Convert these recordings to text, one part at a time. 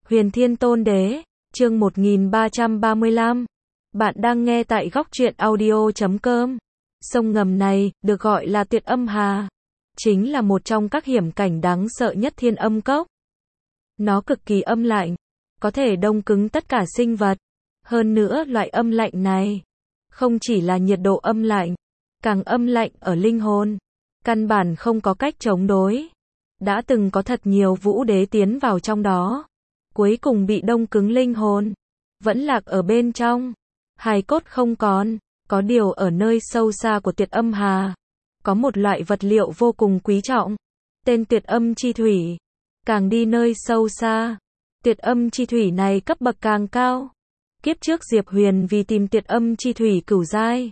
Huyền Thiên Tôn Đế, chương 1335. Bạn đang nghe tại góc truyện audio.com. Sông ngầm này, được gọi là Tuyệt Âm Hà, chính là một trong các hiểm cảnh đáng sợ nhất Thiên Âm Cốc. Nó cực kỳ âm lạnh, có thể đông cứng tất cả sinh vật. Hơn nữa, loại âm lạnh này, không chỉ là nhiệt độ âm lạnh, càng âm lạnh ở linh hồn. Căn bản không có cách chống đối. Đã từng có thật nhiều vũ đế tiến vào trong đó, cuối cùng bị đông cứng linh hồn, vẫn lạc ở bên trong, hài cốt không còn. Có điều ở nơi sâu xa của Tuyệt Âm Hà, có một loại vật liệu vô cùng quý trọng, tên Tuyệt Âm Chi Thủy. Càng đi nơi sâu xa, Tuyệt Âm Chi Thủy này cấp bậc càng cao. Kiếp trước Diệp Huyền vì tìm Tuyệt Âm Chi Thủy cửu giai,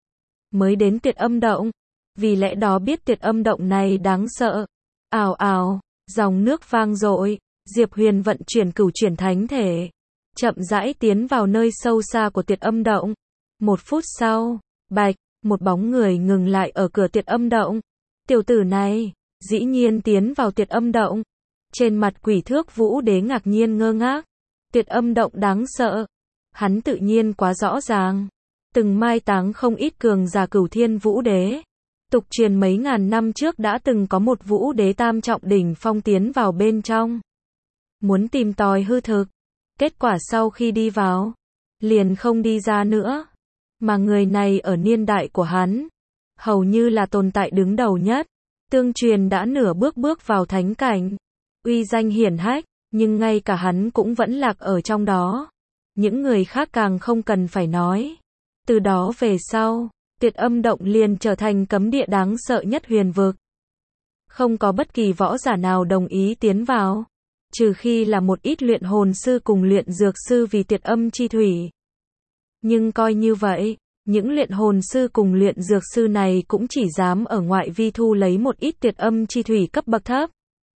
mới đến Tuyệt Âm Động, vì lẽ đó biết Tuyệt Âm Động này đáng sợ. Ào ào, dòng nước vang dội, Diệp Huyền vận chuyển cửu chuyển thánh thể, chậm rãi tiến vào nơi sâu xa của Tuyệt Âm Động. Một phút sau, bạch, một bóng người ngừng lại ở cửa Tuyệt Âm Động. Tiểu tử này, dĩ nhiên tiến vào Tuyệt Âm Động. Trên mặt Quỷ Thước Vũ Đế ngạc nhiên ngơ ngác. Tuyệt Âm Động đáng sợ. Hắn tự nhiên quá rõ ràng. Từng mai táng không ít cường giả Cửu Thiên Vũ Đế. Tục truyền mấy ngàn năm trước đã từng có một vũ đế tam trọng đỉnh phong tiến vào bên trong, muốn tìm tòi hư thực. Kết quả sau khi đi vào, liền không đi ra nữa. Mà người này ở niên đại của hắn, hầu như là tồn tại đứng đầu nhất. Tương truyền đã nửa bước vào thánh cảnh, uy danh hiển hách, nhưng ngay cả hắn cũng vẫn lạc ở trong đó. Những người khác càng không cần phải nói. Từ đó về sau, Tuyệt Âm Động liền trở thành cấm địa đáng sợ nhất huyền vực. Không có bất kỳ võ giả nào đồng ý tiến vào, trừ khi là một ít luyện hồn sư cùng luyện dược sư vì Tuyệt Âm Chi Thủy. Nhưng coi như vậy, những luyện hồn sư cùng luyện dược sư này cũng chỉ dám ở ngoại vi thu lấy một ít Tuyệt Âm Chi Thủy cấp bậc thấp.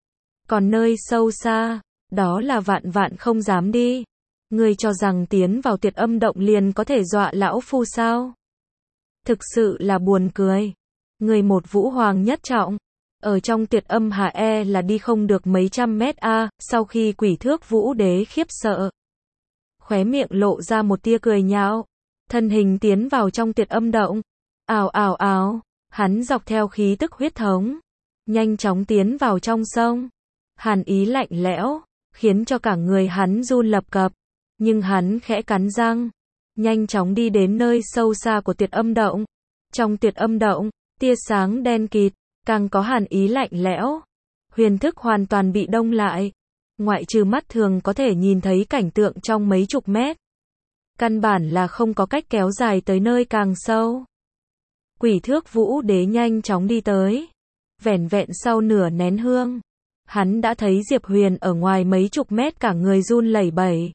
Còn nơi sâu xa, đó là vạn vạn không dám đi. Ngươi cho rằng tiến vào Tuyệt Âm Động liền có thể dọa lão phu sao? Thực sự là buồn cười. Người một vũ hoàng nhất trọng, ở trong Tuyệt Âm Hà là đi không được mấy trăm mét a. Sau khi Quỷ Thước Vũ Đế khiếp sợ, khóe miệng lộ ra một tia cười nhạo, thân hình tiến vào trong Tuyệt Âm Động. Ào ào ào, hắn dọc theo khí tức huyết thống, nhanh chóng tiến vào trong sông. Hàn ý lạnh lẽo, khiến cho cả người hắn run lập cập, nhưng hắn khẽ cắn răng, nhanh chóng đi đến nơi sâu xa của Tuyệt Âm Động. Trong Tuyệt Âm Động, tia sáng đen kịt, càng có hàn ý lạnh lẽo. Huyền thức hoàn toàn bị đông lại. Ngoại trừ mắt thường có thể nhìn thấy cảnh tượng trong mấy chục mét, căn bản là không có cách kéo dài tới nơi càng sâu. Quỷ Thước Vũ Đế nhanh chóng đi tới. Vẻn vẹn sau nửa nén hương, hắn đã thấy Diệp Huyền ở ngoài mấy chục mét cả người run lẩy bẩy.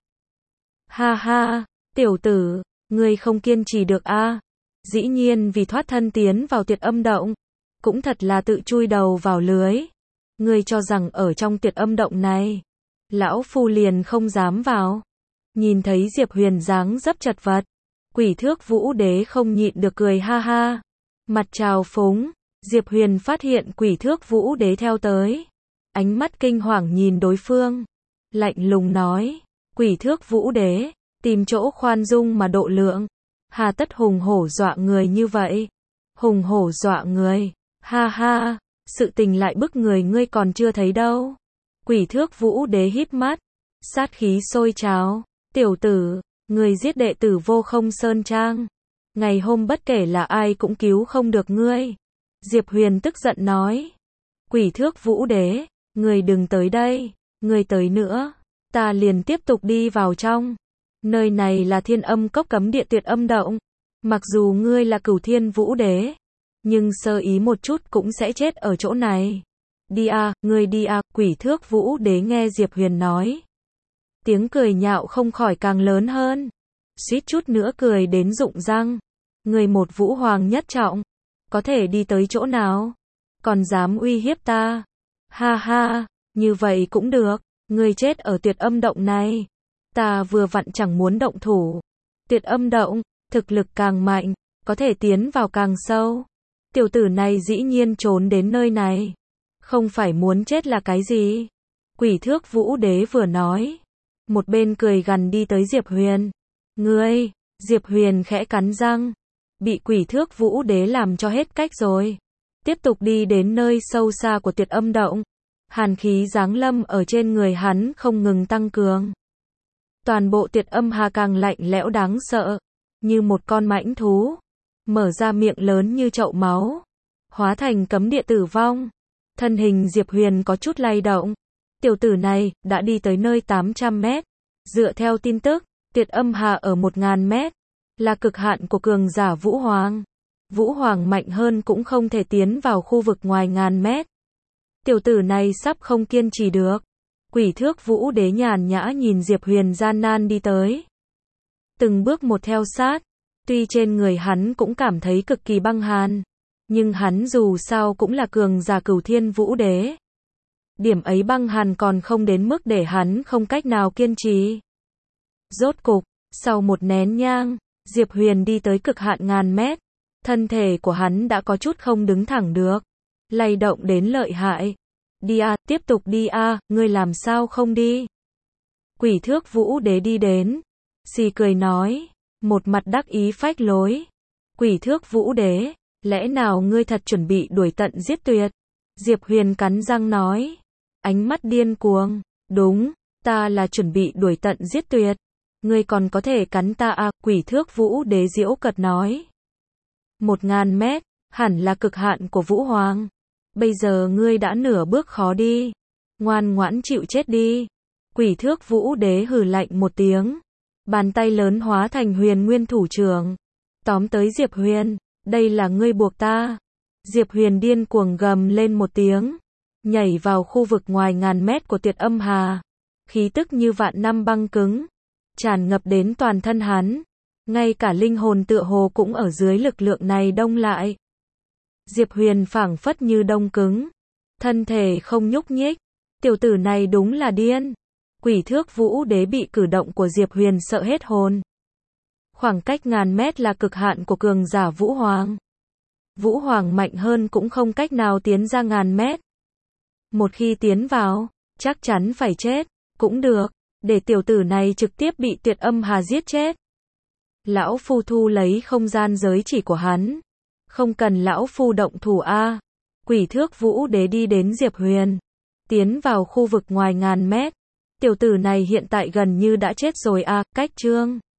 Ha ha, tiểu tử, ngươi không kiên trì được a? Dĩ nhiên vì thoát thân tiến vào Tuyệt Âm Động, cũng thật là tự chui đầu vào lưới. Ngươi cho rằng ở trong Tuyệt Âm Động này, lão phu liền không dám vào? Nhìn thấy Diệp Huyền dáng dấp chật vật, Quỷ Thước Vũ Đế không nhịn được cười ha ha. Mặt trào phúng, Diệp Huyền phát hiện Quỷ Thước Vũ Đế theo tới, ánh mắt kinh hoàng nhìn đối phương, lạnh lùng nói: Quỷ Thước Vũ Đế, tìm chỗ khoan dung mà độ lượng, hà tất hùng hổ dọa người như vậy? Hùng hổ dọa người? Ha ha, sự tình lại bức người ngươi còn chưa thấy đâu. Quỷ Thước Vũ Đế híp mắt, sát khí sôi trào. Tiểu tử, người giết đệ tử Vô Không Sơn Trang, ngày hôm bất kể là ai cũng cứu không được ngươi. Diệp Huyền tức giận nói: Quỷ Thước Vũ Đế, người đừng tới đây, người tới nữa, ta liền tiếp tục đi vào trong. Nơi này là Thiên Âm Cốc cấm địa Tuyệt Âm Động. Mặc dù ngươi là Cửu Thiên Vũ Đế, nhưng sơ ý một chút cũng sẽ chết ở chỗ này. Đi a, ngươi đi a. Quỷ Thước Vũ Đế nghe Diệp Huyền nói, tiếng cười nhạo không khỏi càng lớn hơn, suýt chút nữa cười đến rụng răng. Người một vũ hoàng nhất trọng, có thể đi tới chỗ nào? Còn dám uy hiếp ta? Ha ha, như vậy cũng được, ngươi chết ở Tuyệt Âm Động này. Ta vừa vặn chẳng muốn động thủ. Tuyệt Âm Động, thực lực càng mạnh, có thể tiến vào càng sâu. Tiểu tử này dĩ nhiên trốn đến nơi này, không phải muốn chết là cái gì? Quỷ Thước Vũ Đế vừa nói, một bên cười gằn đi tới Diệp Huyền. Ngươi, Diệp Huyền khẽ cắn răng, bị Quỷ Thước Vũ Đế làm cho hết cách rồi. Tiếp tục đi đến nơi sâu xa của Tuyệt Âm Động. Hàn khí giáng lâm ở trên người hắn không ngừng tăng cường. Toàn bộ Tuyệt Âm Hà càng lạnh lẽo đáng sợ, như một con mãnh thú, mở ra miệng lớn như chậu máu, hóa thành cấm địa tử vong. Thân hình Diệp Huyền có chút lay động. Tiểu tử này đã đi tới nơi 800 mét. Dựa theo tin tức, Tuyệt Âm Hà ở 1000 mét, là cực hạn của cường giả Vũ Hoàng. Vũ Hoàng mạnh hơn cũng không thể tiến vào khu vực ngoài 1000 mét. Tiểu tử này sắp không kiên trì được. Quỷ Thước Vũ Đế nhàn nhã nhìn Diệp Huyền gian nan đi tới. Từng bước một theo sát. Tuy trên người hắn cũng cảm thấy cực kỳ băng hàn, nhưng hắn dù sao cũng là cường giả Cửu Thiên Vũ Đế. Điểm ấy băng hàn còn không đến mức để hắn không cách nào kiên trì. Rốt cục, sau một nén nhang, Diệp Huyền đi tới cực hạn 1000 mét. Thân thể của hắn đã có chút không đứng thẳng được, lay động đến lợi hại. Đi à, tiếp tục đi à, ngươi làm sao không đi? Quỷ Thước Vũ Đế đi đến, xì cười nói, một mặt đắc ý phách lối. Quỷ Thước Vũ Đế, lẽ nào ngươi thật chuẩn bị đuổi tận giết tuyệt? Diệp Huyền cắn răng nói, ánh mắt điên cuồng, đúng, ta là chuẩn bị đuổi tận giết tuyệt. Ngươi còn có thể cắn ta à? Quỷ Thước Vũ Đế giễu cợt nói. 1000 mét, hẳn là cực hạn của Vũ Hoàng. Bây giờ ngươi đã nửa bước khó đi. Ngoan ngoãn chịu chết đi. Quỷ Thước Vũ Đế hừ lạnh một tiếng. Bàn tay lớn hóa thành Huyền Nguyên Thủ Trưởng. Tóm tới Diệp Huyền. Đây là ngươi buộc ta. Diệp Huyền điên cuồng gầm lên một tiếng. Nhảy vào khu vực ngoài 1000 mét của Tuyệt Âm Hà. Khí tức như vạn năm băng cứng, tràn ngập đến toàn thân hắn. Ngay cả linh hồn tựa hồ cũng ở dưới lực lượng này đông lại. Diệp Huyền phảng phất như đông cứng, thân thể không nhúc nhích. Tiểu tử này đúng là điên. Quỷ Thước Vũ Đế bị cử động của Diệp Huyền sợ hết hồn. Khoảng cách 1000 mét là cực hạn của cường giả Vũ Hoàng. Vũ Hoàng mạnh hơn cũng không cách nào tiến ra 1000 mét. Một khi tiến vào, chắc chắn phải chết. Cũng được, để tiểu tử này trực tiếp bị Tuyệt Âm Hà giết chết. Lão Phu thu lấy không gian giới chỉ của hắn. Không cần lão Phu động thủ a. Quỷ Thước Vũ Đế đi đến Diệp Huyền, tiến vào khu vực ngoài 1000 mét. Tiểu tử này hiện tại gần như đã chết rồi a. Cách chương